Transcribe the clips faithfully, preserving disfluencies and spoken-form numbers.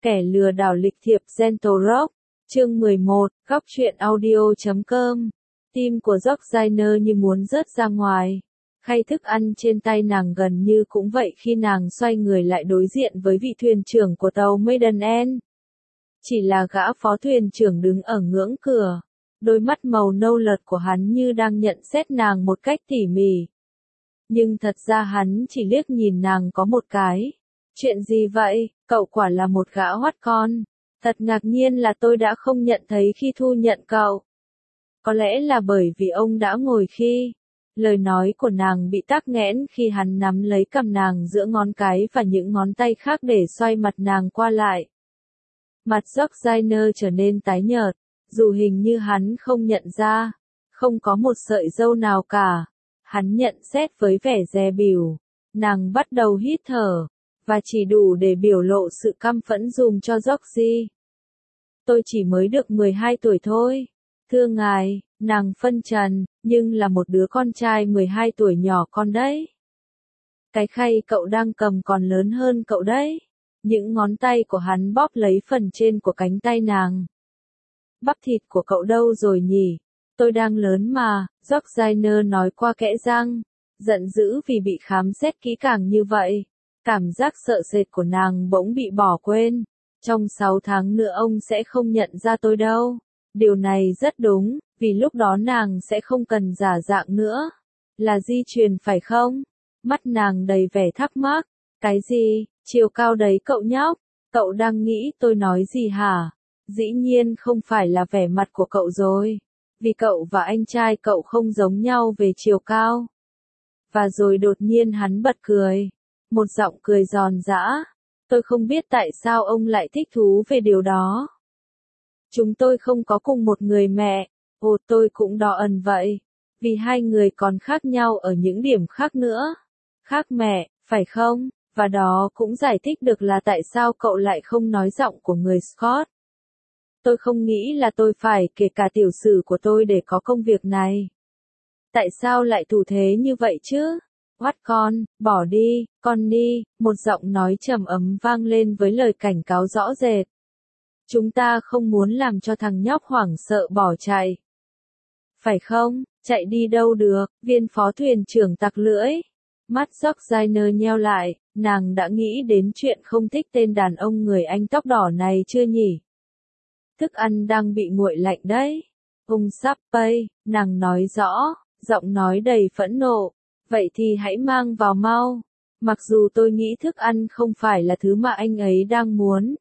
Kẻ lừa đảo lịch thiệp Gentle Rock, chương mười một, góc truyện audio chấm com. Tim của Georgina như muốn rớt ra ngoài. Khay thức ăn trên tay nàng gần như cũng vậy khi nàng xoay người lại đối diện với vị thuyền trưởng của tàu Maidenhead. Chỉ là gã phó thuyền trưởng đứng ở ngưỡng cửa. Đôi mắt màu nâu lợt của hắn như đang nhận xét nàng một cách tỉ mỉ. Nhưng thật ra hắn chỉ liếc nhìn nàng có một cái. Chuyện gì vậy, cậu quả là một gã hoắt con. Thật ngạc nhiên là tôi đã không nhận thấy khi thu nhận cậu. Có lẽ là bởi vì ông đã ngồi khi. Lời nói của nàng bị tắc nghẽn khi hắn nắm lấy cầm nàng giữa ngón cái và những ngón tay khác để xoay mặt nàng qua lại. Mặt Georgina trở nên tái nhợt, dù hình như hắn không nhận ra. Không có một sợi râu nào cả. Hắn nhận xét với vẻ dè bỉu. Nàng bắt đầu hít thở. Và chỉ đủ để biểu lộ sự căm phẫn dùm cho Georgie. Tôi chỉ mới được mười hai tuổi thôi. Thưa ngài, nàng phân trần, nhưng là một đứa con trai mười hai tuổi nhỏ con đấy. Cái khay cậu đang cầm còn lớn hơn cậu đấy. Những ngón tay của hắn bóp lấy phần trên của cánh tay nàng. Bắp thịt của cậu đâu rồi nhỉ? Tôi đang lớn mà, Georgina nói qua kẽ răng, giận dữ vì bị khám xét kỹ càng như vậy. Cảm giác sợ sệt của nàng bỗng bị bỏ quên. Trong sáu tháng nữa ông sẽ không nhận ra tôi đâu. Điều này rất đúng, vì lúc đó nàng sẽ không cần giả dạng nữa. Là di truyền phải không? Mắt nàng đầy vẻ thắc mắc. Cái gì? Chiều cao đấy cậu nhóc? Cậu đang nghĩ tôi nói gì hả? Dĩ nhiên không phải là vẻ mặt của cậu rồi. Vì cậu và anh trai cậu không giống nhau về chiều cao. Và rồi đột nhiên hắn bật cười. Một giọng cười giòn giã. Tôi không biết tại sao ông lại thích thú về điều đó. Chúng tôi không có cùng một người mẹ. Ồ, tôi cũng đỏ ẩn vậy. Vì hai người còn khác nhau ở những điểm khác nữa. Khác mẹ, phải không? Và đó cũng giải thích được là tại sao cậu lại không nói giọng của người Scott. Tôi không nghĩ là tôi phải kể cả tiểu sử của tôi để có công việc này. Tại sao lại thủ thế như vậy chứ? Hoắt con, bỏ đi, con đi, một giọng nói trầm ấm vang lên với lời cảnh cáo rõ rệt. Chúng ta không muốn làm cho thằng nhóc hoảng sợ bỏ chạy. Phải không, chạy đi đâu được, viên phó thuyền trưởng tặc lưỡi. Mắt Georgina nheo lại, nàng đã nghĩ đến chuyện không thích tên đàn ông người Anh tóc đỏ này chưa nhỉ? Thức ăn đang bị nguội lạnh đấy. Ông sắp bay, nàng nói rõ, giọng nói đầy phẫn nộ. Vậy thì hãy mang vào mau. Mặc dù tôi nghĩ thức ăn không phải là thứ mà anh ấy đang muốn.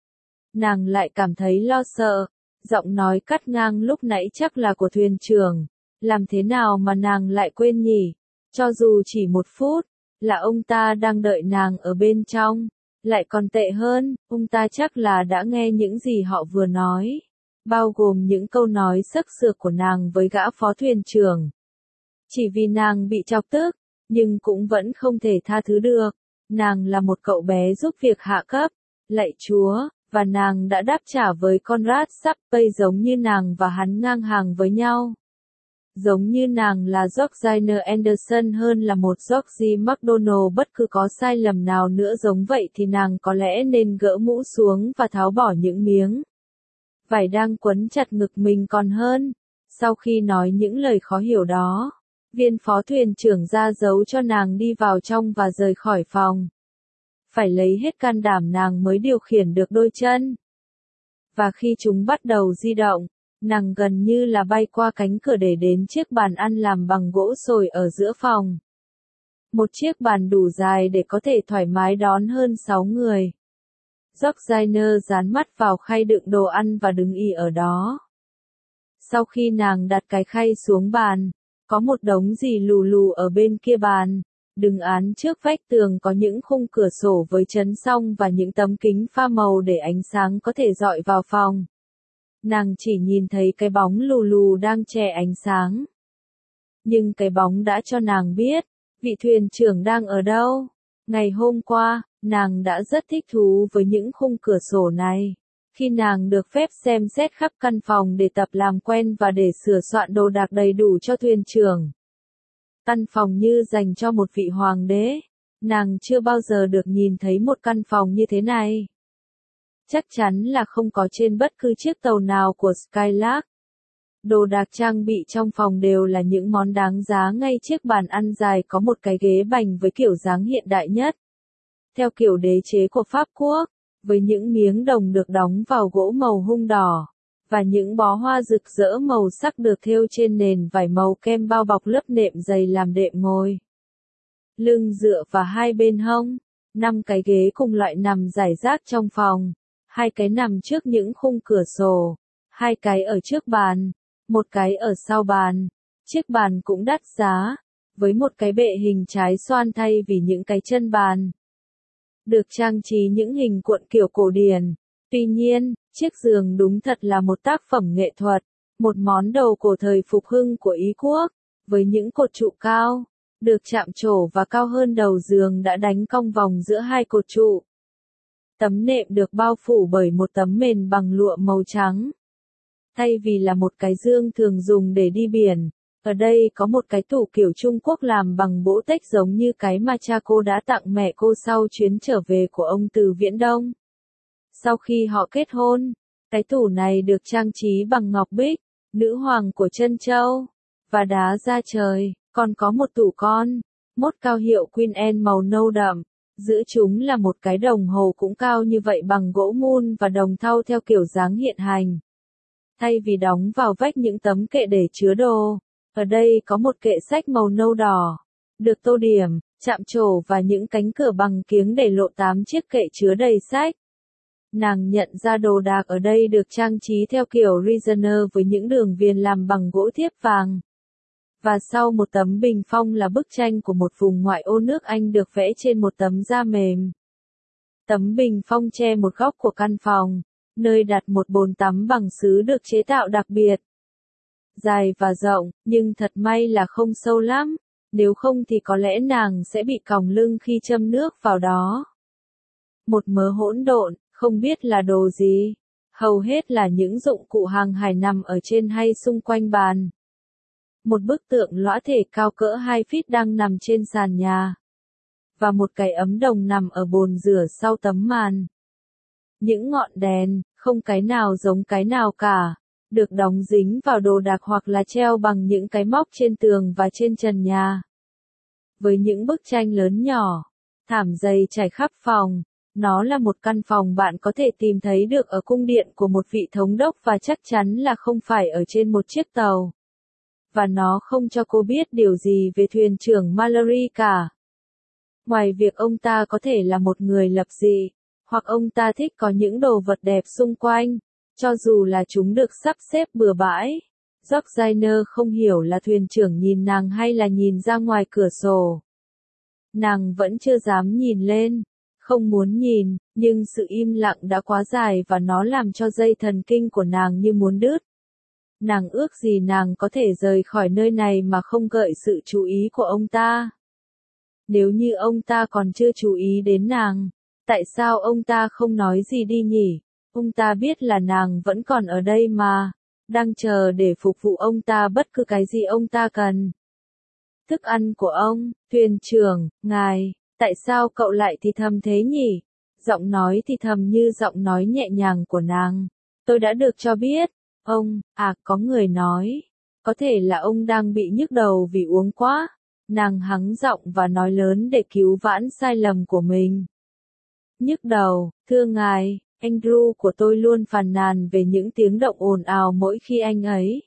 Nàng lại cảm thấy lo sợ. Giọng nói cắt ngang lúc nãy chắc là của thuyền trưởng. Làm thế nào mà nàng lại quên nhỉ? Cho dù chỉ một phút, là ông ta đang đợi nàng ở bên trong. Lại còn tệ hơn, ông ta chắc là đã nghe những gì họ vừa nói. Bao gồm những câu nói sấc sược của nàng với gã phó thuyền trưởng. Chỉ vì nàng bị chọc tức, nhưng cũng vẫn không thể tha thứ được. Nàng là một cậu bé giúp việc hạ cấp, lạy Chúa, và nàng đã đáp trả với Conrad Sappey giống như nàng và hắn ngang hàng với nhau. Giống như nàng là Georgina Anderson hơn là một Georgie MacDonald, bất cứ có sai lầm nào nữa giống vậy thì nàng có lẽ nên gỡ mũ xuống và tháo bỏ những miếng vải đang quấn chặt ngực mình còn hơn. Sau khi nói những lời khó hiểu đó, viên phó thuyền trưởng ra dấu cho nàng đi vào trong và rời khỏi phòng. Phải lấy hết can đảm nàng mới điều khiển được đôi chân. Và khi chúng bắt đầu di động, nàng gần như là bay qua cánh cửa để đến chiếc bàn ăn làm bằng gỗ sồi ở giữa phòng. Một chiếc bàn đủ dài để có thể thoải mái đón hơn sáu người. Georgina dán mắt vào khay đựng đồ ăn và đứng ì ở đó. Sau khi nàng đặt cái khay xuống bàn, có một đống gì lù lù ở bên kia bàn. Đứng án trước vách tường có những khung cửa sổ với chấn song và những tấm kính pha màu để ánh sáng có thể dọi vào phòng. Nàng chỉ nhìn thấy cái bóng lù lù đang che ánh sáng. Nhưng cái bóng đã cho nàng biết, vị thuyền trưởng đang ở đâu. Ngày hôm qua, nàng đã rất thích thú với những khung cửa sổ này. Khi nàng được phép xem xét khắp căn phòng để tập làm quen và để sửa soạn đồ đạc đầy đủ cho thuyền trưởng. Căn phòng như dành cho một vị hoàng đế. Nàng chưa bao giờ được nhìn thấy một căn phòng như thế này. chắc chắn là không có trên bất cứ chiếc tàu nào của Skylark. Đồ đạc trang bị trong phòng đều là những món đáng giá, ngay chiếc bàn ăn dài có một cái ghế bành với kiểu dáng hiện đại nhất, theo kiểu đế chế của Pháp Quốc, với những miếng đồng được đóng vào gỗ màu hung đỏ, và những bó hoa rực rỡ màu sắc được thêu trên nền vải màu kem bao bọc lớp nệm dày làm đệm ngồi. Lưng dựa và hai bên hông, năm cái ghế cùng loại nằm rải rác trong phòng, hai cái nằm trước những khung cửa sổ, hai cái ở trước bàn, một cái ở sau bàn. Chiếc bàn cũng đắt giá, với một cái bệ hình trái xoan thay vì những cái chân bàn, được trang trí những hình cuộn kiểu cổ điển. Tuy nhiên, chiếc giường đúng thật là một tác phẩm nghệ thuật, một món đồ cổ thời phục hưng của Ý quốc, với những cột trụ cao, được chạm trổ và cao hơn đầu giường đã đánh cong vòng giữa hai cột trụ. Tấm nệm được bao phủ bởi một tấm mền bằng lụa màu trắng. Thay vì là một cái giường thường dùng để đi biển, ở đây có một cái tủ kiểu Trung Quốc làm bằng gỗ tếch giống như cái mà cha cô đã tặng mẹ cô sau chuyến trở về của ông từ Viễn Đông. Sau khi họ kết hôn, cái tủ này được trang trí bằng ngọc bích, nữ hoàng của Trân Châu, và đá da trời, còn có một tủ con, mốt cao hiệu Queen Anne màu nâu đậm, giữa chúng là một cái đồng hồ cũng cao như vậy bằng gỗ mun và đồng thau theo kiểu dáng hiện hành. Thay vì đóng vào vách những tấm kệ để chứa đồ, ở đây có một kệ sách màu nâu đỏ, được tô điểm, chạm trổ và những cánh cửa bằng kiếng để lộ tám chiếc kệ chứa đầy sách. Nàng nhận ra đồ đạc ở đây được trang trí theo kiểu Regener với những đường viền làm bằng gỗ thiếp vàng. Và sau một tấm bình phong là bức tranh của một vùng ngoại ô nước Anh được vẽ trên một tấm da mềm. Tấm bình phong che một góc của căn phòng, nơi đặt một bồn tắm bằng sứ được chế tạo đặc biệt. Dài và rộng, nhưng thật may là không sâu lắm, nếu không thì có lẽ nàng sẽ bị còng lưng khi châm nước vào đó. Một mớ hỗn độn, không biết là đồ gì, hầu hết là những dụng cụ hàng hải nằm ở trên hay xung quanh bàn. Một bức tượng lõa thể cao cỡ hai feet đang nằm trên sàn nhà. Và một cái ấm đồng nằm ở bồn rửa sau tấm màn. Những ngọn đèn, không cái nào giống cái nào cả, được đóng dính vào đồ đạc hoặc là treo bằng những cái móc trên tường và trên trần nhà. Với những bức tranh lớn nhỏ, thảm dày trải khắp phòng, nó là một căn phòng bạn có thể tìm thấy được ở cung điện của một vị thống đốc và chắc chắn là không phải ở trên một chiếc tàu. Và nó không cho cô biết điều gì về thuyền trưởng Mallory cả. Ngoài việc ông ta có thể là một người lập dị, hoặc ông ta thích có những đồ vật đẹp xung quanh, cho dù là chúng được sắp xếp bừa bãi. Georgina không hiểu là thuyền trưởng nhìn nàng hay là nhìn ra ngoài cửa sổ. Nàng vẫn chưa dám nhìn lên, không muốn nhìn, nhưng sự im lặng đã quá dài và nó làm cho dây thần kinh của nàng như muốn đứt. Nàng ước gì nàng có thể rời khỏi nơi này mà không gợi sự chú ý của ông ta. Nếu như ông ta còn chưa chú ý đến nàng, tại sao ông ta không nói gì đi nhỉ? Ông ta biết là nàng vẫn còn ở đây mà, đang chờ để phục vụ ông ta bất cứ cái gì ông ta cần. Thức ăn của ông, thuyền trưởng, ngài, tại sao cậu lại thì thầm thế nhỉ? Giọng nói thì thầm như giọng nói nhẹ nhàng của nàng. Tôi đã được cho biết. Ông, à, có người nói. Có thể là ông đang bị nhức đầu vì uống quá. Nàng hắng giọng và nói lớn để cứu vãn sai lầm của mình. Nhức đầu, thưa ngài, Andrew của tôi luôn phàn nàn về những tiếng động ồn ào mỗi khi anh ấy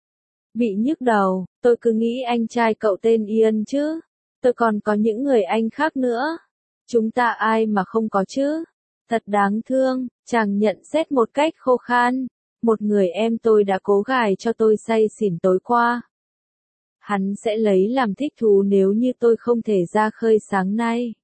bị nhức đầu. Tôi cứ nghĩ anh trai cậu tên Ian chứ. Tôi còn có những người anh khác nữa. Chúng ta ai mà không có chứ? Thật đáng thương, chàng nhận xét một cách khô khan. Một người em tôi đã cố gài cho tôi say xỉn tối qua. Hắn sẽ lấy làm thích thú nếu như tôi không thể ra khơi sáng nay.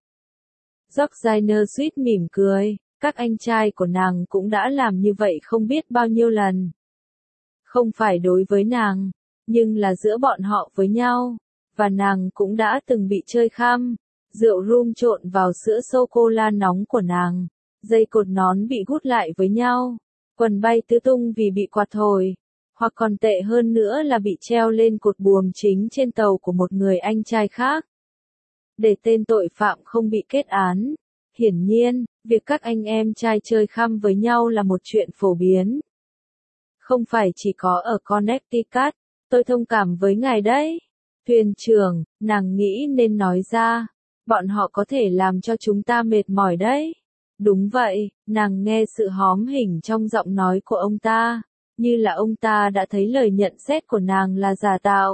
Georgina suýt mỉm cười, các anh trai của nàng cũng đã làm như vậy không biết bao nhiêu lần. Không phải đối với nàng, nhưng là giữa bọn họ với nhau, và nàng cũng đã từng bị chơi khăm, rượu rum trộn vào sữa sô-cô-la nóng của nàng, dây cột nón bị gút lại với nhau, quần bay tứ tung vì bị quạt thổi, hoặc còn tệ hơn nữa là bị treo lên cột buồm chính trên tàu của một người anh trai khác. Để tên tội phạm không bị kết án. Hiển nhiên, Việc các anh em trai chơi khăm với nhau là một chuyện phổ biến. Không phải chỉ có ở Connecticut, tôi thông cảm với ngài đấy. Thuyền trưởng, nàng nghĩ nên nói ra, bọn họ có thể làm cho chúng ta mệt mỏi đấy. Đúng vậy, nàng nghe sự hóm hỉnh trong giọng nói của ông ta, như là ông ta đã thấy lời nhận xét của nàng là giả tạo.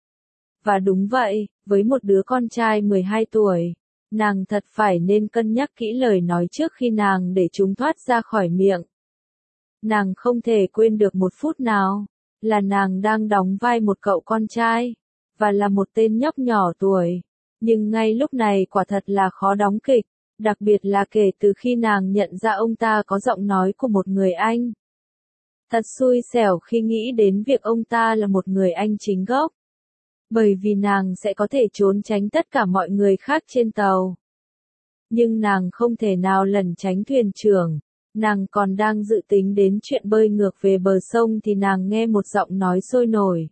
Và đúng vậy, với một đứa con trai mười hai tuổi, nàng thật phải nên cân nhắc kỹ lời nói trước khi nàng để chúng thoát ra khỏi miệng. Nàng không thể quên được một phút nào, là nàng đang đóng vai một cậu con trai, và là một tên nhóc nhỏ tuổi. Nhưng ngay lúc này quả thật là khó đóng kịch, đặc biệt là kể từ khi nàng nhận ra ông ta có giọng nói của một người Anh. Thật xui xẻo khi nghĩ đến việc ông ta là một người Anh chính gốc. Bởi vì nàng sẽ có thể trốn tránh tất cả mọi người khác trên tàu. Nhưng nàng không thể nào lẩn tránh thuyền trưởng. Nàng còn đang dự tính đến chuyện bơi ngược về bờ sông thì nàng nghe một giọng nói sôi nổi.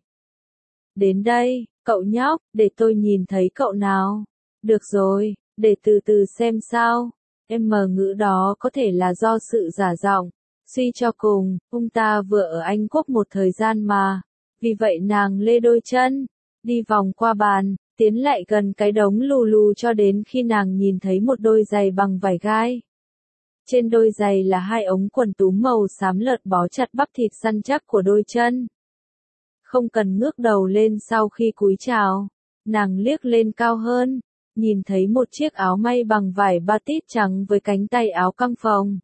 Đến đây, cậu nhóc, để tôi nhìn thấy cậu nào. Được rồi, để từ từ xem sao. Em mờ ngữ đó có thể là do sự giả giọng. Suy cho cùng, ông ta vừa ở Anh Quốc một thời gian mà. Vì vậy nàng lê đôi chân, đi vòng qua bàn, tiến lại gần cái đống lù lù cho đến khi nàng nhìn thấy một đôi giày bằng vải gai. Trên đôi giày là hai ống quần túm màu xám lợt bó chặt bắp thịt săn chắc của đôi chân. Không cần ngước đầu lên sau khi cúi chào, nàng liếc lên cao hơn, nhìn thấy một chiếc áo may bằng vải batik trắng với cánh tay áo căng phồng.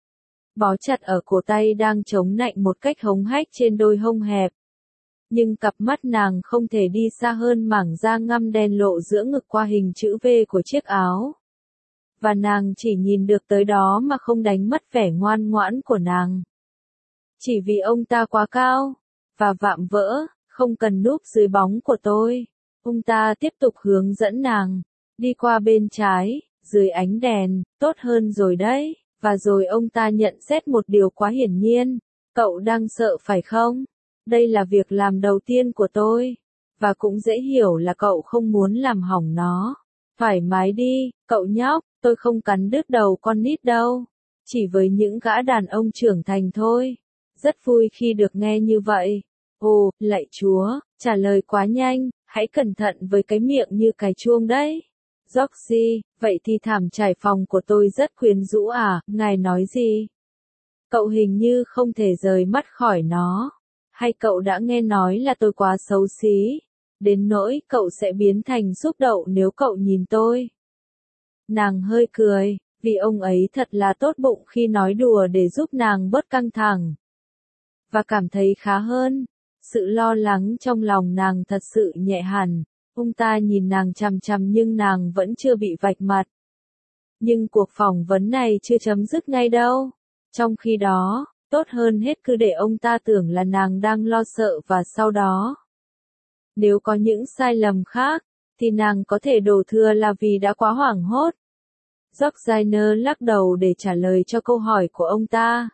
Bó chặt ở cổ tay đang chống nạnh một cách hống hách trên đôi hông hẹp. Nhưng cặp mắt nàng không thể đi xa hơn mảng da ngăm đen lộ giữa ngực qua hình chữ V của chiếc áo. Và nàng chỉ nhìn được tới đó mà không đánh mất vẻ ngoan ngoãn của nàng. Chỉ vì ông ta quá cao, và vạm vỡ, không cần núp dưới bóng của tôi. Ông ta tiếp tục hướng dẫn nàng, đi qua bên trái, dưới ánh đèn, tốt hơn rồi đấy. Và rồi ông ta nhận xét một điều quá hiển nhiên, cậu đang sợ phải không? Đây là việc làm đầu tiên của tôi, và cũng dễ hiểu là cậu không muốn làm hỏng nó. Thoải mái đi, cậu nhóc, tôi không cắn đứt đầu con nít đâu, chỉ với những gã đàn ông trưởng thành thôi. Rất vui khi được nghe như vậy. Ồ, lạy Chúa, trả lời quá nhanh, hãy cẩn thận với cái miệng như cài chuông đấy. Georgie, vậy thì thảm trải phòng của tôi rất quyến rũ à, ngài nói gì? Cậu hình như không thể rời mắt khỏi nó. Hay cậu đã nghe nói là tôi quá xấu xí, đến nỗi cậu sẽ biến thành súp đậu nếu cậu nhìn tôi? Nàng hơi cười, vì ông ấy thật là tốt bụng khi nói đùa để giúp nàng bớt căng thẳng. Và cảm thấy khá hơn. Sự lo lắng trong lòng nàng thật sự nhẹ hẳn. Ông ta nhìn nàng chằm chằm nhưng nàng vẫn chưa bị vạch mặt. Nhưng cuộc phỏng vấn này chưa chấm dứt ngay đâu. Trong khi đó, tốt hơn hết cứ để ông ta tưởng là nàng đang lo sợ và sau đó. Nếu có những sai lầm khác, thì nàng có thể đổ thừa là vì đã quá hoảng hốt. Georgina lắc đầu để trả lời cho câu hỏi của ông ta.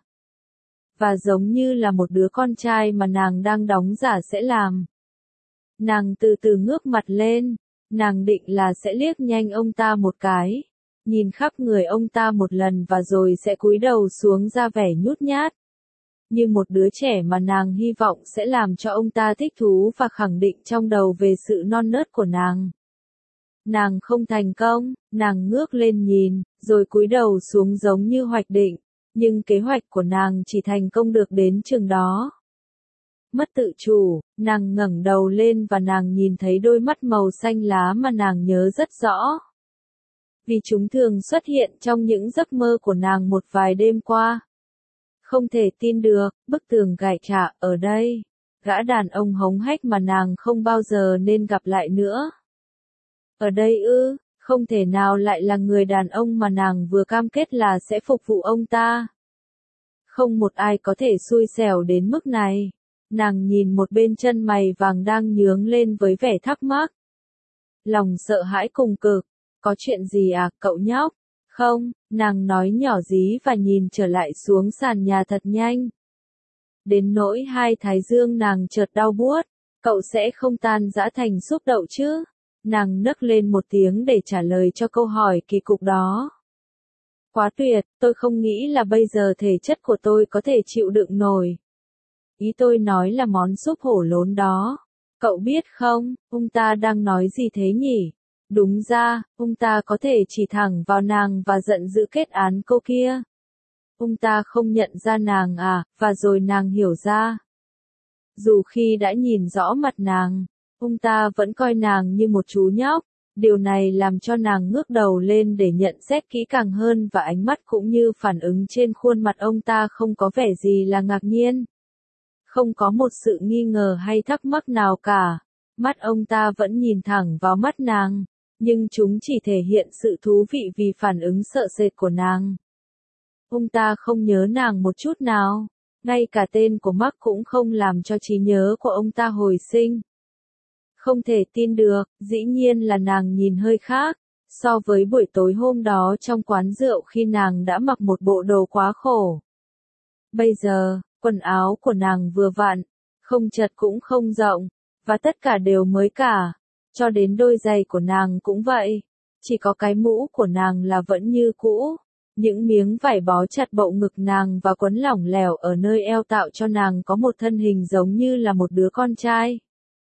Và giống như là một đứa con trai mà nàng đang đóng giả sẽ làm. Nàng từ từ ngước mặt lên, nàng định là sẽ liếc nhanh ông ta một cái, nhìn khắp người ông ta một lần và rồi sẽ cúi đầu xuống ra vẻ nhút nhát. Như một đứa trẻ mà nàng hy vọng sẽ làm cho ông ta thích thú và khẳng định trong đầu về sự non nớt của nàng. Nàng không thành công, nàng ngước lên nhìn, rồi cúi đầu xuống giống như hoạch định, nhưng kế hoạch của nàng chỉ thành công được đến chừng đó. Mất tự chủ, nàng ngẩng đầu lên và nàng nhìn thấy đôi mắt màu xanh lá mà nàng nhớ rất rõ. Vì chúng thường xuất hiện trong những giấc mơ của nàng một vài đêm qua. Không thể tin được, bức tường gạch trả ở đây. Gã đàn ông hống hách mà nàng không bao giờ nên gặp lại nữa. Ở đây ư, không thể nào lại là người đàn ông mà nàng vừa cam kết là sẽ phục vụ ông ta. Không một ai có thể xui xẻo đến mức này. Nàng nhìn một bên chân mày vàng đang nhướng lên với vẻ thắc mắc. Lòng sợ hãi cùng cực. Có chuyện gì à, cậu nhóc? Không, nàng nói nhỏ dí và nhìn trở lại xuống sàn nhà thật nhanh. Đến nỗi hai thái dương nàng chợt đau buốt. Cậu sẽ không tan rã thành súp đậu chứ? Nàng nấc lên một tiếng để trả lời cho câu hỏi kỳ cục đó. Quá tuyệt, tôi không nghĩ là bây giờ thể chất của tôi có thể chịu đựng nổi. Ý tôi nói là món súp hổ lốn đó. Cậu biết không, ông ta đang nói gì thế nhỉ? Đúng ra, ông ta có thể chỉ thẳng vào nàng và giận dữ kết án cô kia. Ông ta không nhận ra nàng à, và rồi nàng hiểu ra. Dù khi đã nhìn rõ mặt nàng, ông ta vẫn coi nàng như một chú nhóc. Điều này làm cho nàng ngước đầu lên để nhận xét kỹ càng hơn và ánh mắt cũng như phản ứng trên khuôn mặt ông ta không có vẻ gì là ngạc nhiên. Không có một sự nghi ngờ hay thắc mắc nào cả. Mắt ông ta vẫn nhìn thẳng vào mắt nàng, nhưng chúng chỉ thể hiện sự thú vị vì phản ứng sợ sệt của nàng. Ông ta không nhớ nàng một chút nào, ngay cả tên của Mark cũng không làm cho trí nhớ của ông ta hồi sinh. Không thể tin được, dĩ nhiên là nàng nhìn hơi khác, so với buổi tối hôm đó trong quán rượu khi nàng đã mặc một bộ đồ quá khổ. Bây giờ, quần áo của nàng vừa vặn, không chật cũng không rộng, và tất cả đều mới cả, cho đến đôi giày của nàng cũng vậy, chỉ có cái mũ của nàng là vẫn như cũ. Những miếng vải bó chặt bậu ngực nàng và quấn lỏng lẻo ở nơi eo tạo cho nàng có một thân hình giống như là một đứa con trai.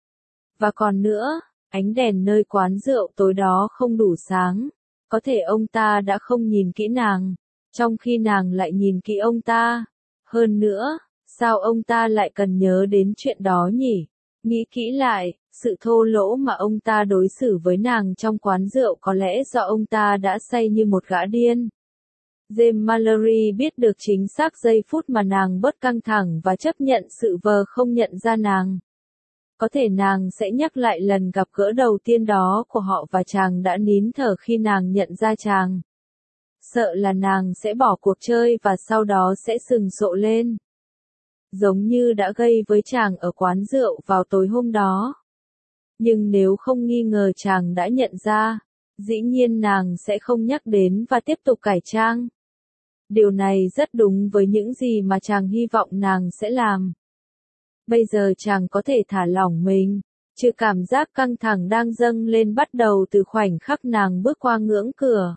Và còn nữa, ánh đèn nơi quán rượu tối đó không đủ sáng, có thể ông ta đã không nhìn kỹ nàng, trong khi nàng lại nhìn kỹ ông ta. Hơn nữa, sao ông ta lại cần nhớ đến chuyện đó nhỉ? Nghĩ kỹ lại, sự thô lỗ mà ông ta đối xử với nàng trong quán rượu có lẽ do ông ta đã say như một gã điên. James Mallory biết được chính xác giây phút mà nàng bớt căng thẳng và chấp nhận sự vờ không nhận ra nàng. Có thể nàng sẽ nhắc lại lần gặp gỡ đầu tiên đó của họ và chàng đã nín thở khi nàng nhận ra chàng. Sợ là nàng sẽ bỏ cuộc chơi và sau đó sẽ sừng sộ lên. Giống như đã gây với chàng ở quán rượu vào tối hôm đó. Nhưng nếu không nghi ngờ chàng đã nhận ra, dĩ nhiên nàng sẽ không nhắc đến và tiếp tục cải trang. Điều này rất đúng với những gì mà chàng hy vọng nàng sẽ làm. Bây giờ chàng có thể thả lỏng mình, trừ cảm giác căng thẳng đang dâng lên bắt đầu từ khoảnh khắc nàng bước qua ngưỡng cửa.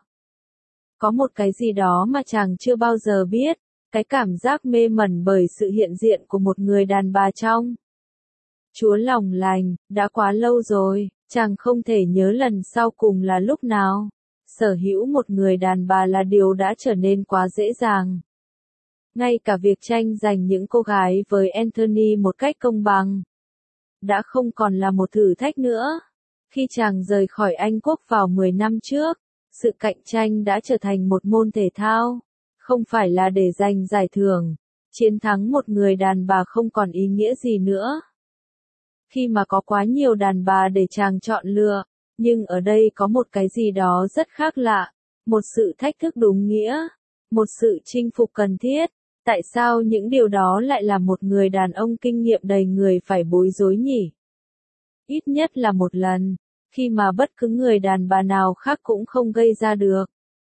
Có một cái gì đó mà chàng chưa bao giờ biết, cái cảm giác mê mẩn bởi sự hiện diện của một người đàn bà trong. Chúa lòng lành, đã quá lâu rồi, chàng không thể nhớ lần sau cùng là lúc nào. Sở hữu một người đàn bà là điều đã trở nên quá dễ dàng. Ngay cả việc tranh giành những cô gái với Anthony một cách công bằng đã không còn là một thử thách nữa. Khi chàng rời khỏi Anh Quốc vào mười năm trước, sự cạnh tranh đã trở thành một môn thể thao, không phải là để giành giải thưởng. Chiến thắng một người đàn bà không còn ý nghĩa gì nữa. Khi mà có quá nhiều đàn bà để chàng chọn lựa, nhưng ở đây có một cái gì đó rất khác lạ, một sự thách thức đúng nghĩa, một sự chinh phục cần thiết. Tại sao những điều đó lại làm một người đàn ông kinh nghiệm đầy người phải bối rối nhỉ? Ít nhất là một lần, khi mà bất cứ người đàn bà nào khác cũng không gây ra được.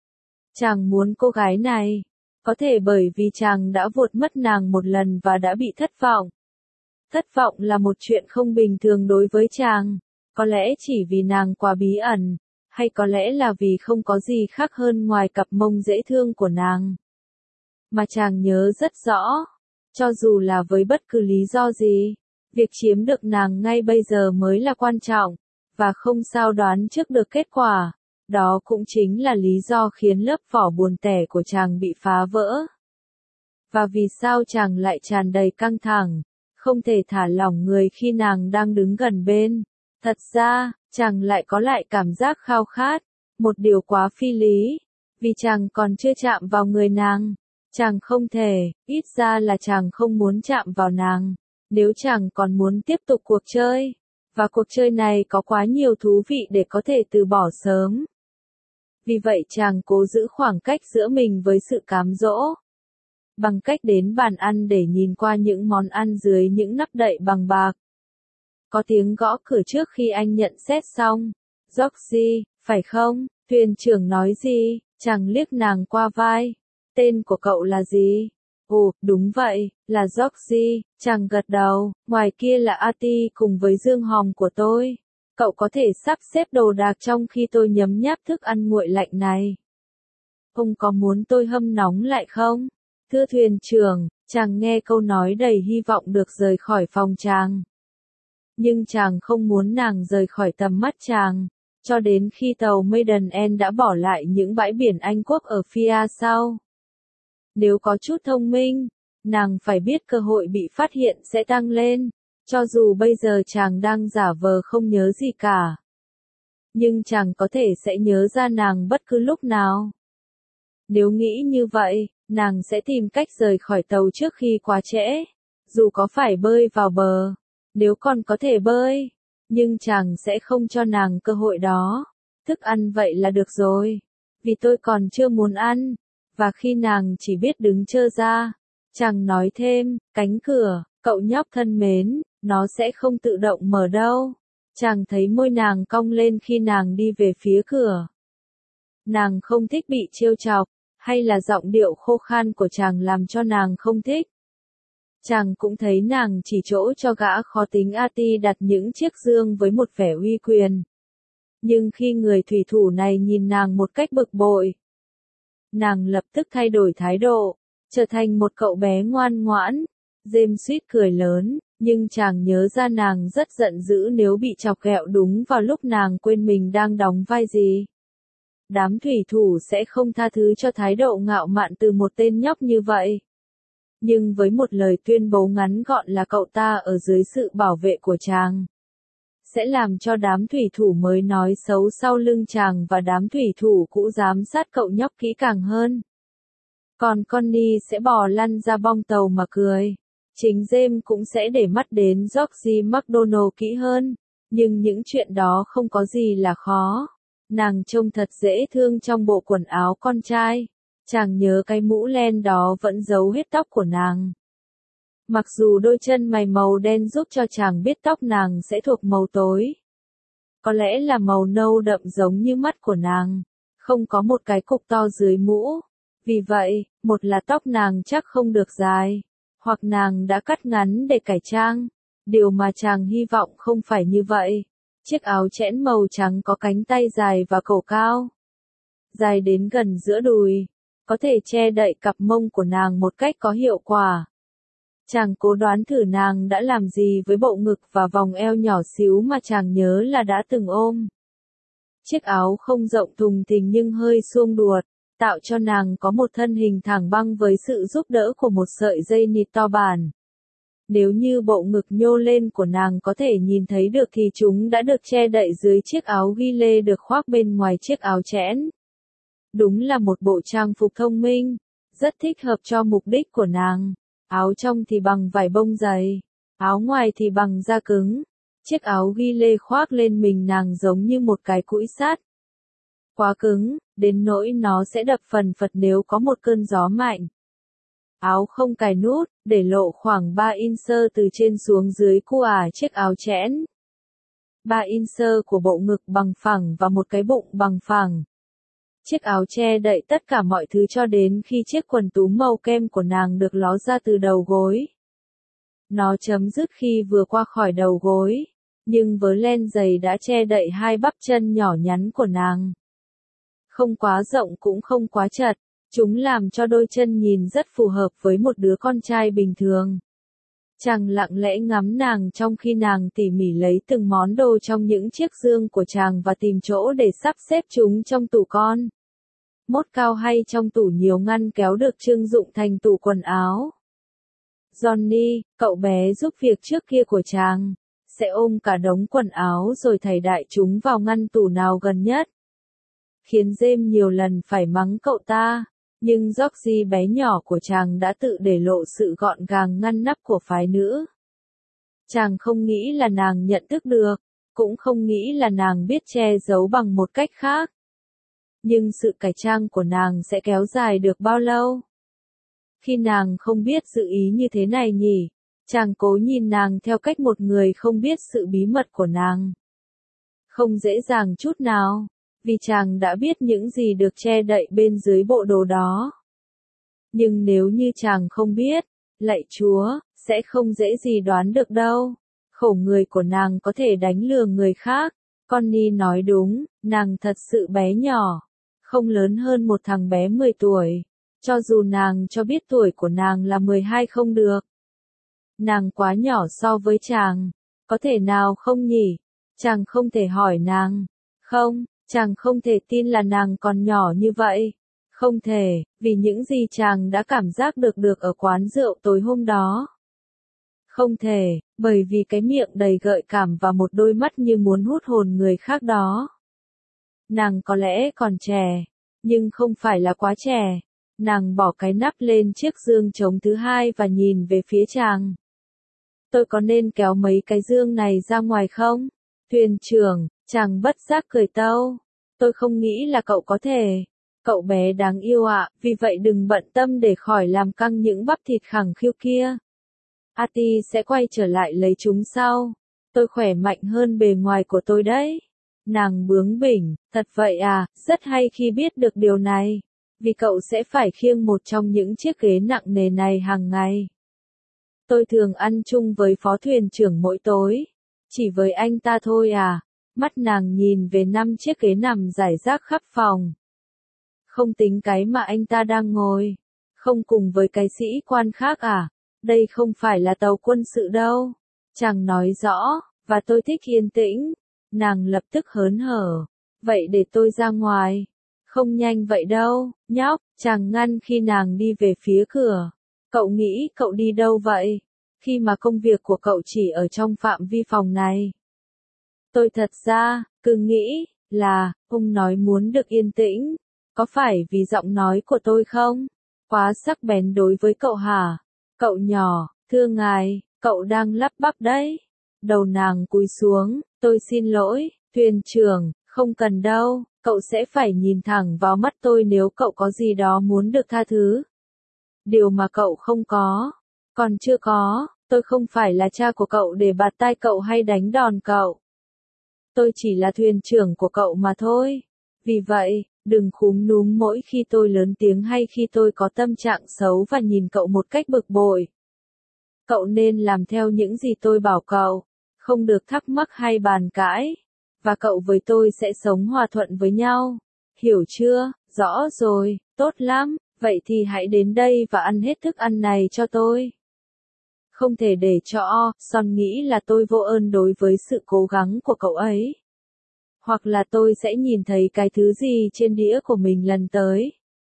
Chàng muốn cô gái này, có thể bởi vì chàng đã vụt mất nàng một lần và đã bị thất vọng. Thất vọng là một chuyện không bình thường đối với chàng, có lẽ chỉ vì nàng quá bí ẩn, hay có lẽ là vì không có gì khác hơn ngoài cặp mông dễ thương của nàng. Mà chàng nhớ rất rõ, cho dù là với bất cứ lý do gì, việc chiếm được nàng ngay bây giờ mới là quan trọng, và không sao đoán trước được kết quả. Đó cũng chính là lý do khiến lớp vỏ buồn tẻ của chàng bị phá vỡ. Và vì sao chàng lại tràn đầy căng thẳng, không thể thả lỏng người khi nàng đang đứng gần bên. Thật ra, chàng lại có lại cảm giác khao khát, một điều quá phi lý, vì chàng còn chưa chạm vào người nàng. Chàng không thể, ít ra là chàng không muốn chạm vào nàng, nếu chàng còn muốn tiếp tục cuộc chơi. Và cuộc chơi này có quá nhiều thú vị để có thể từ bỏ sớm. Vì vậy chàng cố giữ khoảng cách giữa mình với sự cám dỗ. Bằng cách đến bàn ăn để nhìn qua những món ăn dưới những nắp đậy bằng bạc. Có tiếng gõ cửa trước khi anh nhận xét xong. Georgie, phải không? Thuyền trưởng nói gì? Chàng liếc nàng qua vai. Tên của cậu là gì? Ồ, đúng vậy, là Georgie. Chàng gật đầu. Ngoài kia là Artie cùng với Dương Hòm của tôi. Cậu có thể sắp xếp đồ đạc trong khi tôi nhấm nháp thức ăn nguội lạnh này. Ông có muốn tôi hâm nóng lại không? Thưa thuyền trưởng, chàng nghe câu nói đầy hy vọng được rời khỏi phòng chàng. Nhưng chàng không muốn nàng rời khỏi tầm mắt chàng, cho đến khi tàu Maiden End đã bỏ lại những bãi biển Anh Quốc ở phía sau. Nếu có chút thông minh, nàng phải biết cơ hội bị phát hiện sẽ tăng lên, cho dù bây giờ chàng đang giả vờ không nhớ gì cả. Nhưng chàng có thể sẽ nhớ ra nàng bất cứ lúc nào. Nếu nghĩ như vậy, nàng sẽ tìm cách rời khỏi tàu trước khi quá trễ, dù có phải bơi vào bờ, nếu còn có thể bơi, nhưng chàng sẽ không cho nàng cơ hội đó. Thức ăn vậy là được rồi, vì tôi còn chưa muốn ăn. Và khi nàng chỉ biết đứng chơ ra, chàng nói thêm, cánh cửa, cậu nhóc thân mến, nó sẽ không tự động mở đâu. Chàng thấy môi nàng cong lên khi nàng đi về phía cửa. Nàng không thích bị trêu chọc, hay là giọng điệu khô khan của chàng làm cho nàng không thích. Chàng cũng thấy nàng chỉ chỗ cho gã khó tính Ati đặt những chiếc dương với một vẻ uy quyền. Nhưng khi người thủy thủ này nhìn nàng một cách bực bội, nàng lập tức thay đổi thái độ, trở thành một cậu bé ngoan ngoãn. James suýt cười lớn, nhưng chàng nhớ ra nàng rất giận dữ nếu bị chọc ghẹo đúng vào lúc nàng quên mình đang đóng vai gì. Đám thủy thủ sẽ không tha thứ cho thái độ ngạo mạn từ một tên nhóc như vậy. Nhưng với một lời tuyên bố ngắn gọn là cậu ta ở dưới sự bảo vệ của chàng, sẽ làm cho đám thủy thủ mới nói xấu sau lưng chàng và đám thủy thủ cũ giám sát cậu nhóc kỹ càng hơn. Còn Connie sẽ bò lăn ra bong tàu mà cười. Chính James cũng sẽ để mắt đến Georgie MacDonald kỹ hơn, nhưng những chuyện đó không có gì là khó. Nàng trông thật dễ thương trong bộ quần áo con trai. Chàng nhớ cái mũ len đó vẫn giấu hết tóc của nàng. Mặc dù đôi chân mày màu đen giúp cho chàng biết tóc nàng sẽ thuộc màu tối. Có lẽ là màu nâu đậm giống như mắt của nàng, không có một cái cục to dưới mũ. Vì vậy, một là tóc nàng chắc không được dài, hoặc nàng đã cắt ngắn để cải trang. Điều mà chàng hy vọng không phải như vậy. Chiếc áo chẽn màu trắng có cánh tay dài và cổ cao, dài đến gần giữa đùi, có thể che đậy cặp mông của nàng một cách có hiệu quả. Chàng cố đoán thử nàng đã làm gì với bộ ngực và vòng eo nhỏ xíu mà chàng nhớ là đã từng ôm. Chiếc áo không rộng thùng thình nhưng hơi suông đuột, tạo cho nàng có một thân hình thẳng băng với sự giúp đỡ của một sợi dây nịt to bản. Nếu như bộ ngực nhô lên của nàng có thể nhìn thấy được thì chúng đã được che đậy dưới chiếc áo ghi lê được khoác bên ngoài chiếc áo chẽn. Đúng là một bộ trang phục thông minh, rất thích hợp cho mục đích của nàng. Áo trong thì bằng vải bông dày, áo ngoài thì bằng da cứng. Chiếc áo ghi lê khoác lên mình nàng giống như một cái cũi sắt. Quá cứng, đến nỗi nó sẽ đập phần phật nếu có một cơn gió mạnh. Áo không cài nút, để lộ khoảng ba inch từ trên xuống dưới cu ả chiếc áo chẽn. ba inch của bộ ngực bằng phẳng và một cái bụng bằng phẳng. Chiếc áo che đậy tất cả mọi thứ cho đến khi chiếc quần túm màu kem của nàng được ló ra từ đầu gối. Nó chấm dứt khi vừa qua khỏi đầu gối, nhưng vớ len dày đã che đậy hai bắp chân nhỏ nhắn của nàng. Không quá rộng cũng không quá chật, chúng làm cho đôi chân nhìn rất phù hợp với một đứa con trai bình thường. Chàng lặng lẽ ngắm nàng trong khi nàng tỉ mỉ lấy từng món đồ trong những chiếc dương của chàng và tìm chỗ để sắp xếp chúng trong tủ con. Mốt cao hay trong tủ nhiều ngăn kéo được trưng dụng thành tủ quần áo. Johnny, cậu bé giúp việc trước kia của chàng, sẽ ôm cả đống quần áo rồi thảy đại chúng vào ngăn tủ nào gần nhất. Khiến James nhiều lần phải mắng cậu ta, nhưng Georgie bé nhỏ của chàng đã tự để lộ sự gọn gàng ngăn nắp của phái nữ. Chàng không nghĩ là nàng nhận thức được, cũng không nghĩ là nàng biết che giấu bằng một cách khác. Nhưng sự cải trang của nàng sẽ kéo dài được bao lâu? Khi nàng không biết dự ý như thế này nhỉ? Chàng cố nhìn nàng theo cách một người không biết sự bí mật của nàng. Không dễ dàng chút nào, vì chàng đã biết những gì được che đậy bên dưới bộ đồ đó. Nhưng nếu như chàng không biết, lạy Chúa, sẽ không dễ gì đoán được đâu. Khổ người của nàng có thể đánh lừa người khác. Connie nói đúng, nàng thật sự bé nhỏ. không lớn hơn một thằng bé mười tuổi, cho dù nàng cho biết tuổi của nàng là mười hai không được. Nàng quá nhỏ so với chàng, có thể nào không nhỉ? Chàng không thể hỏi nàng. Không, chàng không thể tin là nàng còn nhỏ như vậy. Không thể, vì những gì chàng đã cảm giác được được ở quán rượu tối hôm đó. Không thể, bởi vì cái miệng đầy gợi cảm và một đôi mắt như muốn hút hồn người khác đó. Nàng có lẽ còn trẻ, nhưng không phải là quá trẻ. Nàng bỏ cái nắp lên chiếc dương trống thứ hai và nhìn về phía chàng. Tôi có nên kéo mấy cái dương này ra ngoài không? Thuyền trưởng, chàng bất giác cười tâu. Tôi không nghĩ là cậu có thể. Cậu bé đáng yêu ạ, vì vậy đừng bận tâm để khỏi làm căng những bắp thịt khẳng khiu kia. Ati sẽ quay trở lại lấy chúng sau. Tôi khỏe mạnh hơn bề ngoài của tôi đấy. Nàng bướng bỉnh, thật vậy à, rất hay khi biết được điều này. Vì cậu sẽ phải khiêng một trong những chiếc ghế nặng nề này hàng ngày. Tôi thường ăn chung với phó thuyền trưởng mỗi tối. Chỉ với anh ta thôi à. Mắt nàng nhìn về năm chiếc ghế nằm rải rác khắp phòng. Không tính cái mà anh ta đang ngồi. Không cùng với cái sĩ quan khác à. Đây không phải là tàu quân sự đâu. Chàng nói rõ, và tôi thích yên tĩnh. Nàng lập tức hớn hở. Vậy để tôi ra ngoài. Không nhanh vậy đâu, nhóc, chàng ngăn khi nàng đi về phía cửa. Cậu nghĩ cậu đi đâu vậy? Khi mà công việc của cậu chỉ ở trong phạm vi phòng này. Tôi thật ra, cứ nghĩ, là, ông nói muốn được yên tĩnh. Có phải vì giọng nói của tôi không? Quá sắc bén đối với cậu hả? Cậu nhỏ, thưa ngài, cậu đang lắp bắp đấy. Đầu nàng cúi xuống, tôi xin lỗi, thuyền trưởng, không cần đâu, cậu sẽ phải nhìn thẳng vào mắt tôi nếu cậu có gì đó muốn được tha thứ. Điều mà cậu không có, còn chưa có, tôi không phải là cha của cậu để bạt tai cậu hay đánh đòn cậu. Tôi chỉ là thuyền trưởng của cậu mà thôi. Vì vậy, đừng khúm núm mỗi khi tôi lớn tiếng hay khi tôi có tâm trạng xấu và nhìn cậu một cách bực bội. Cậu nên làm theo những gì tôi bảo cậu, không được thắc mắc hay bàn cãi. Và cậu với tôi sẽ sống hòa thuận với nhau. Hiểu chưa? Rõ rồi, tốt lắm, vậy thì hãy đến đây và ăn hết thức ăn này cho tôi. Không thể để cho Son nghĩ là tôi vô ơn đối với sự cố gắng của cậu ấy. Hoặc là tôi sẽ nhìn thấy cái thứ gì trên đĩa của mình lần tới.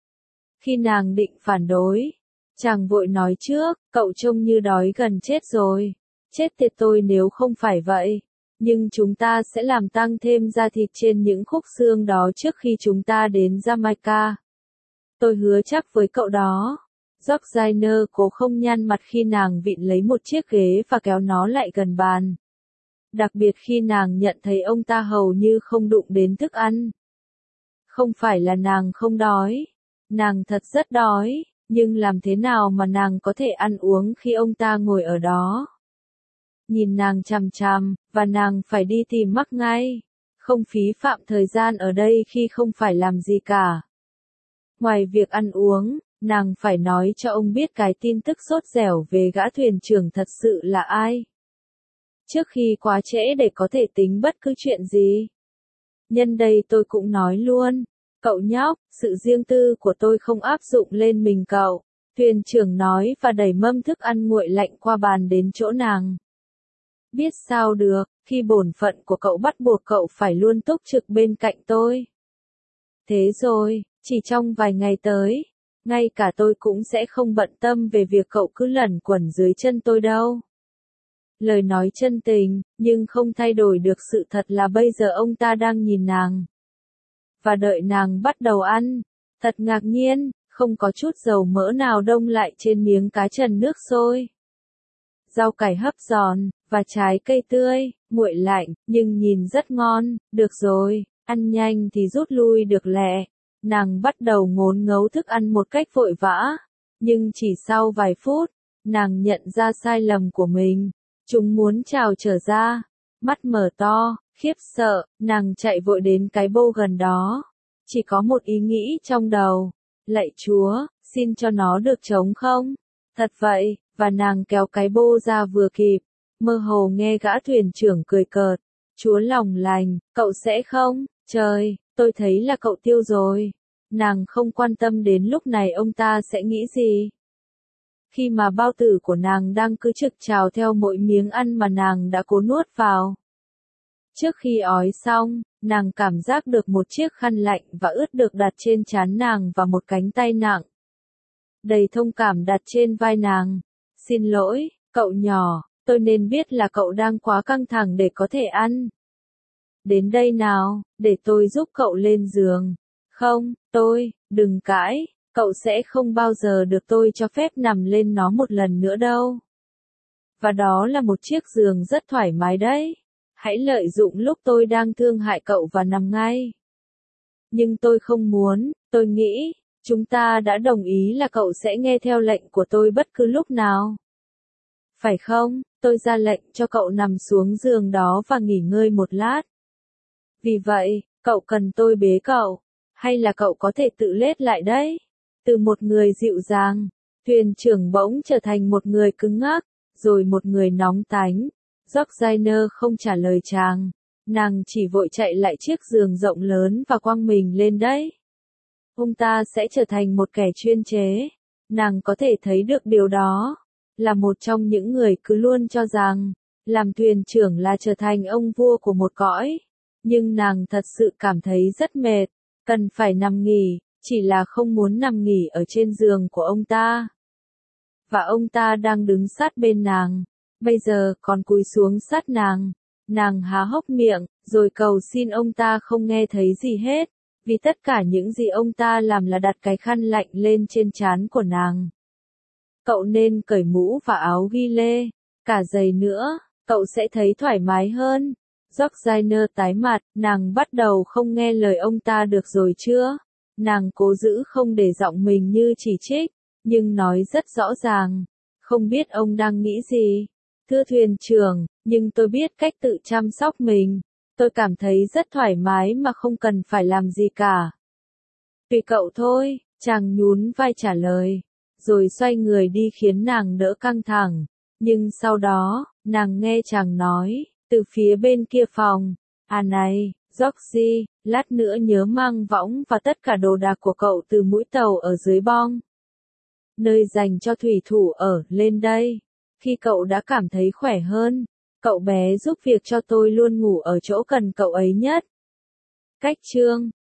Khi nàng định phản đối, chàng vội nói trước, cậu trông như đói gần chết rồi. Chết tiệt tôi nếu không phải vậy. Nhưng chúng ta sẽ làm tăng thêm da thịt trên những khúc xương đó trước khi chúng ta đến Jamaica. Tôi hứa chắc với cậu đó. Georgina cố không nhăn mặt khi nàng vịn lấy một chiếc ghế và kéo nó lại gần bàn. Đặc biệt khi nàng nhận thấy ông ta hầu như không đụng đến thức ăn. Không phải là nàng không đói. Nàng thật rất đói, nhưng làm thế nào mà nàng có thể ăn uống khi ông ta ngồi ở đó? Nhìn nàng chằm chằm, và nàng phải đi tìm mắc ngay. Không phí phạm thời gian ở đây khi không phải làm gì cả. Ngoài việc ăn uống, nàng phải nói cho ông biết cái tin tức sốt dẻo về gã thuyền trưởng thật sự là ai. Trước khi quá trễ để có thể tính bất cứ chuyện gì. Nhân đây tôi cũng nói luôn. Cậu nhóc, sự riêng tư của tôi không áp dụng lên mình cậu. Thuyền trưởng nói và đẩy mâm thức ăn nguội lạnh qua bàn đến chỗ nàng. Biết sao được, khi bổn phận của cậu bắt buộc cậu phải luôn túc trực bên cạnh tôi. Thế rồi, chỉ trong vài ngày tới, ngay cả tôi cũng sẽ không bận tâm về việc cậu cứ lẩn quẩn dưới chân tôi đâu. Lời nói chân tình, nhưng không thay đổi được sự thật là bây giờ ông ta đang nhìn nàng. Và đợi nàng bắt đầu ăn. Thật ngạc nhiên, không có chút dầu mỡ nào đông lại trên miếng cá trần nước sôi. Rau cải hấp giòn, và trái cây tươi, nguội lạnh, nhưng nhìn rất ngon. Được rồi, ăn nhanh thì rút lui được lẹ. Nàng bắt đầu ngốn ngấu thức ăn một cách vội vã. Nhưng chỉ sau vài phút, nàng nhận ra sai lầm của mình. Chúng muốn trào trở ra. Mắt mở to, khiếp sợ, nàng chạy vội đến cái bô gần đó. Chỉ có một ý nghĩ trong đầu. Lạy Chúa, xin cho nó được trống không? Thật vậy, và nàng kéo cái bô ra vừa kịp. Mơ hồ nghe gã thuyền trưởng cười cợt. Chúa lòng lành, cậu sẽ không? Trời, tôi thấy là cậu tiêu rồi. nàng không quan tâm đến lúc này ông ta sẽ nghĩ gì. Khi mà bao tử của nàng đang cứ trực trào theo mỗi miếng ăn mà nàng đã cố nuốt vào. Trước khi ói xong, nàng cảm giác được một chiếc khăn lạnh và ướt được đặt trên trán nàng và một cánh tay nặng. Đầy thông cảm đặt trên vai nàng. Xin lỗi, cậu nhỏ, tôi nên biết là cậu đang quá căng thẳng để có thể ăn. Đến đây nào, để tôi giúp cậu lên giường. Không, tôi, đừng cãi, cậu sẽ không bao giờ được tôi cho phép nằm lên nó một lần nữa đâu. Và đó là một chiếc giường rất thoải mái đấy. Hãy lợi dụng lúc tôi đang thương hại cậu và nằm ngay. Nhưng tôi không muốn, tôi nghĩ, chúng ta đã đồng ý là cậu sẽ nghe theo lệnh của tôi bất cứ lúc nào. Phải không, tôi ra lệnh cho cậu nằm xuống giường đó và nghỉ ngơi một lát. Vì vậy, cậu cần tôi bế cậu, hay là cậu có thể tự lết lại đấy? Từ một người dịu dàng, thuyền trưởng bỗng trở thành một người cứng ngắc, rồi một người nóng tánh. Georgina không trả lời chàng, nàng chỉ vội chạy lại chiếc giường rộng lớn và quăng mình lên đấy. Ông ta sẽ trở thành một kẻ chuyên chế, nàng có thể thấy được điều đó, là một trong những người cứ luôn cho rằng, làm thuyền trưởng là trở thành ông vua của một cõi, nhưng nàng thật sự cảm thấy rất mệt, cần phải nằm nghỉ, chỉ là không muốn nằm nghỉ ở trên giường của ông ta. Và ông ta đang đứng sát bên nàng. Bây giờ còn cúi xuống sát nàng, nàng há hốc miệng, rồi cầu xin ông ta không nghe thấy gì hết, vì tất cả những gì ông ta làm là đặt cái khăn lạnh lên trên trán của nàng. Cậu nên cởi mũ và áo ghi lê, cả giày nữa, cậu sẽ thấy thoải mái hơn. Georgina tái mặt, nàng bắt đầu không nghe lời ông ta được rồi chưa? Nàng cố giữ không để giọng mình như chỉ trích, nhưng nói rất rõ ràng, không biết ông đang nghĩ gì. Thưa thuyền trưởng, nhưng tôi biết cách tự chăm sóc mình. Tôi cảm thấy rất thoải mái mà không cần phải làm gì cả. Tùy cậu thôi, chàng nhún vai trả lời, rồi xoay người đi khiến nàng đỡ căng thẳng. Nhưng sau đó, nàng nghe chàng nói, từ phía bên kia phòng, à này, Georgie, lát nữa nhớ mang võng và tất cả đồ đạc của cậu từ mũi tàu ở dưới bong. Nơi dành cho thủy thủ ở, lên đây. Khi cậu đã cảm thấy khỏe hơn, cậu bé giúp việc cho tôi luôn ngủ ở chỗ cần cậu ấy nhất. Cách chương